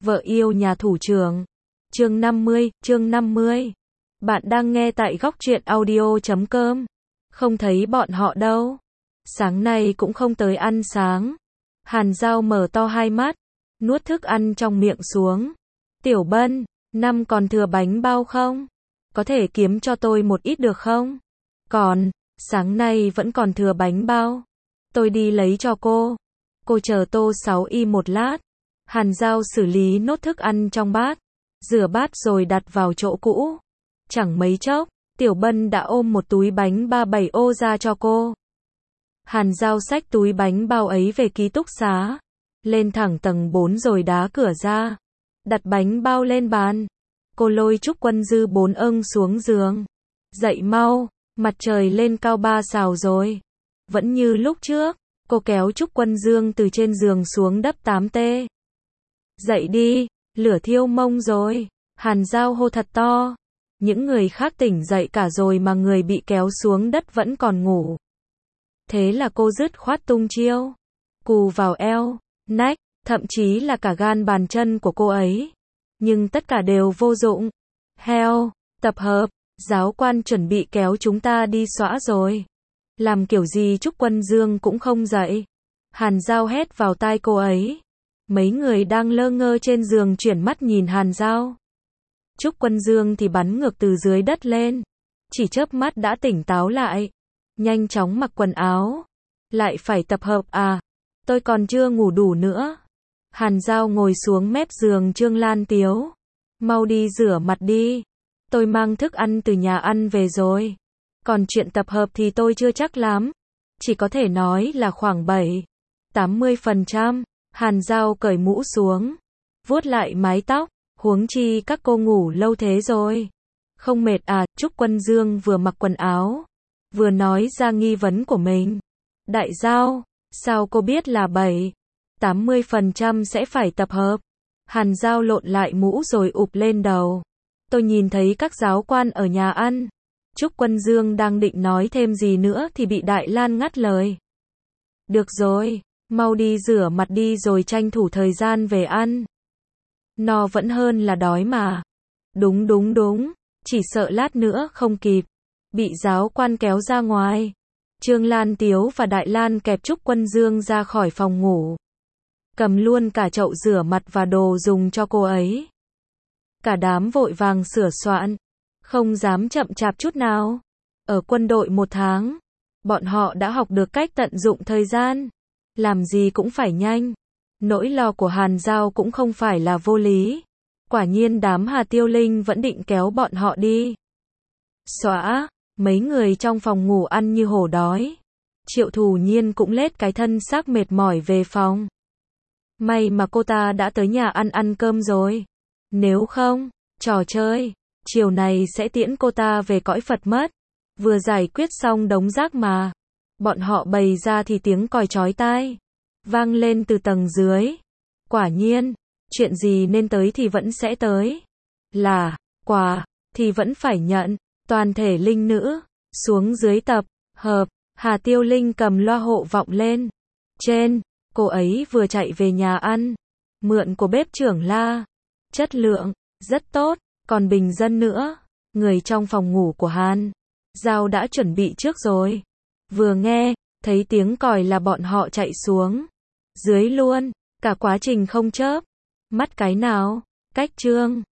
Vợ yêu nhà thủ trưởng. Chương 50. Bạn đang nghe tại góc truyện audio.com. Không thấy bọn họ đâu. Sáng nay cũng không tới ăn sáng. Hàn Dao mở to hai mắt, nuốt thức ăn trong miệng xuống. Tiểu Bân, năm còn thừa bánh bao không? Có thể kiếm cho tôi một ít được không? Còn, sáng nay vẫn còn thừa bánh bao. Tôi đi lấy cho cô. Cô chờ Tô 6Y một lát. Hàn Dao xử lý nốt thức ăn trong bát, rửa bát rồi đặt vào chỗ cũ. Chẳng mấy chốc, Tiểu Bân đã ôm một túi bánh 37 ô ra cho cô. Hàn Dao xách túi bánh bao ấy về ký túc xá, lên thẳng tầng 4 rồi đá cửa ra, đặt bánh bao lên bàn. Cô lôi Trúc Quân Dư 4 âng xuống giường. Dậy mau, mặt trời lên cao 3 sào rồi. Vẫn như lúc trước, cô kéo Trúc Quân Dương từ trên giường xuống đắp 8T. Dậy đi, lửa thiêu mông rồi. Hàn Dao hô thật to. Những người khác tỉnh dậy cả rồi mà người bị kéo xuống đất vẫn còn ngủ. Thế là cô dứt khoát tung chiêu. Cù vào eo, nách, thậm chí là cả gan bàn chân của cô ấy. Nhưng tất cả đều vô dụng. Heo, tập hợp, giáo quan chuẩn bị kéo chúng ta đi xõa rồi. Làm kiểu gì Trúc Quân Dương cũng không dậy. Hàn Dao hét vào tai cô ấy. Mấy người đang lơ ngơ trên giường chuyển mắt nhìn Hàn Dao. Trúc Quân Dương thì bắn ngược từ dưới đất lên. Chỉ chớp mắt đã tỉnh táo lại. Nhanh chóng mặc quần áo. Lại phải tập hợp à? Tôi còn chưa ngủ đủ nữa. Hàn Dao ngồi xuống mép giường Trương Lan Tiếu. Mau đi rửa mặt đi. Tôi mang thức ăn từ nhà ăn về rồi. Còn chuyện tập hợp thì tôi chưa chắc lắm. Chỉ có thể nói là khoảng 70-80%. Hàn Dao cởi mũ xuống, vuốt lại mái tóc, huống chi các cô ngủ lâu thế rồi. Không mệt à? Trúc Quân Dương vừa mặc quần áo, vừa nói ra nghi vấn của mình. Đại Dao, sao cô biết là 70-80% sẽ phải tập hợp? Hàn Dao lộn lại mũ rồi ụp lên đầu. Tôi nhìn thấy các giáo quan ở nhà ăn. Trúc Quân Dương đang định nói thêm gì nữa thì bị Đại Lan ngắt lời. Được rồi, mau đi rửa mặt đi rồi tranh thủ thời gian về ăn. No vẫn hơn là đói mà. Đúng, chỉ sợ lát nữa không kịp. Bị giáo quan kéo ra ngoài. Trương Lan Tiếu và Đại Lan kẹp Trúc Quân Dương ra khỏi phòng ngủ. Cầm luôn cả chậu rửa mặt và đồ dùng cho cô ấy. Cả đám vội vàng sửa soạn. Không dám chậm chạp chút nào. Ở quân đội 1 tháng, bọn họ đã học được cách tận dụng thời gian. Làm gì cũng phải nhanh. Nỗi lo của Hàn Dao cũng không phải là vô lý. Quả nhiên đám Hà Tiêu Linh vẫn định kéo bọn họ đi xõa. Mấy người trong phòng ngủ ăn như hổ đói. Triệu Thù Nhiên cũng lết cái thân xác mệt mỏi về phòng. May mà cô ta đã tới nhà ăn cơm rồi. Nếu không, trò chơi chiều này sẽ tiễn cô ta về cõi Phật mất. Vừa giải quyết xong đống rác mà bọn họ bày ra thì tiếng còi chói tai vang lên từ tầng dưới. Quả nhiên, chuyện gì nên tới thì vẫn sẽ tới. Là quà thì vẫn phải nhận. Toàn thể linh nữ xuống dưới tập hợp. Hà Tiêu Linh cầm loa hộ vọng lên. Trên, cô ấy vừa chạy về nhà ăn, mượn của bếp trưởng La. Chất lượng rất tốt, còn bình dân nữa. Người trong phòng ngủ của Hàn Dao đã chuẩn bị trước rồi. Vừa nghe thấy tiếng còi là bọn họ chạy xuống dưới luôn. Cả quá trình không chớp mắt cái nào. Cách Trương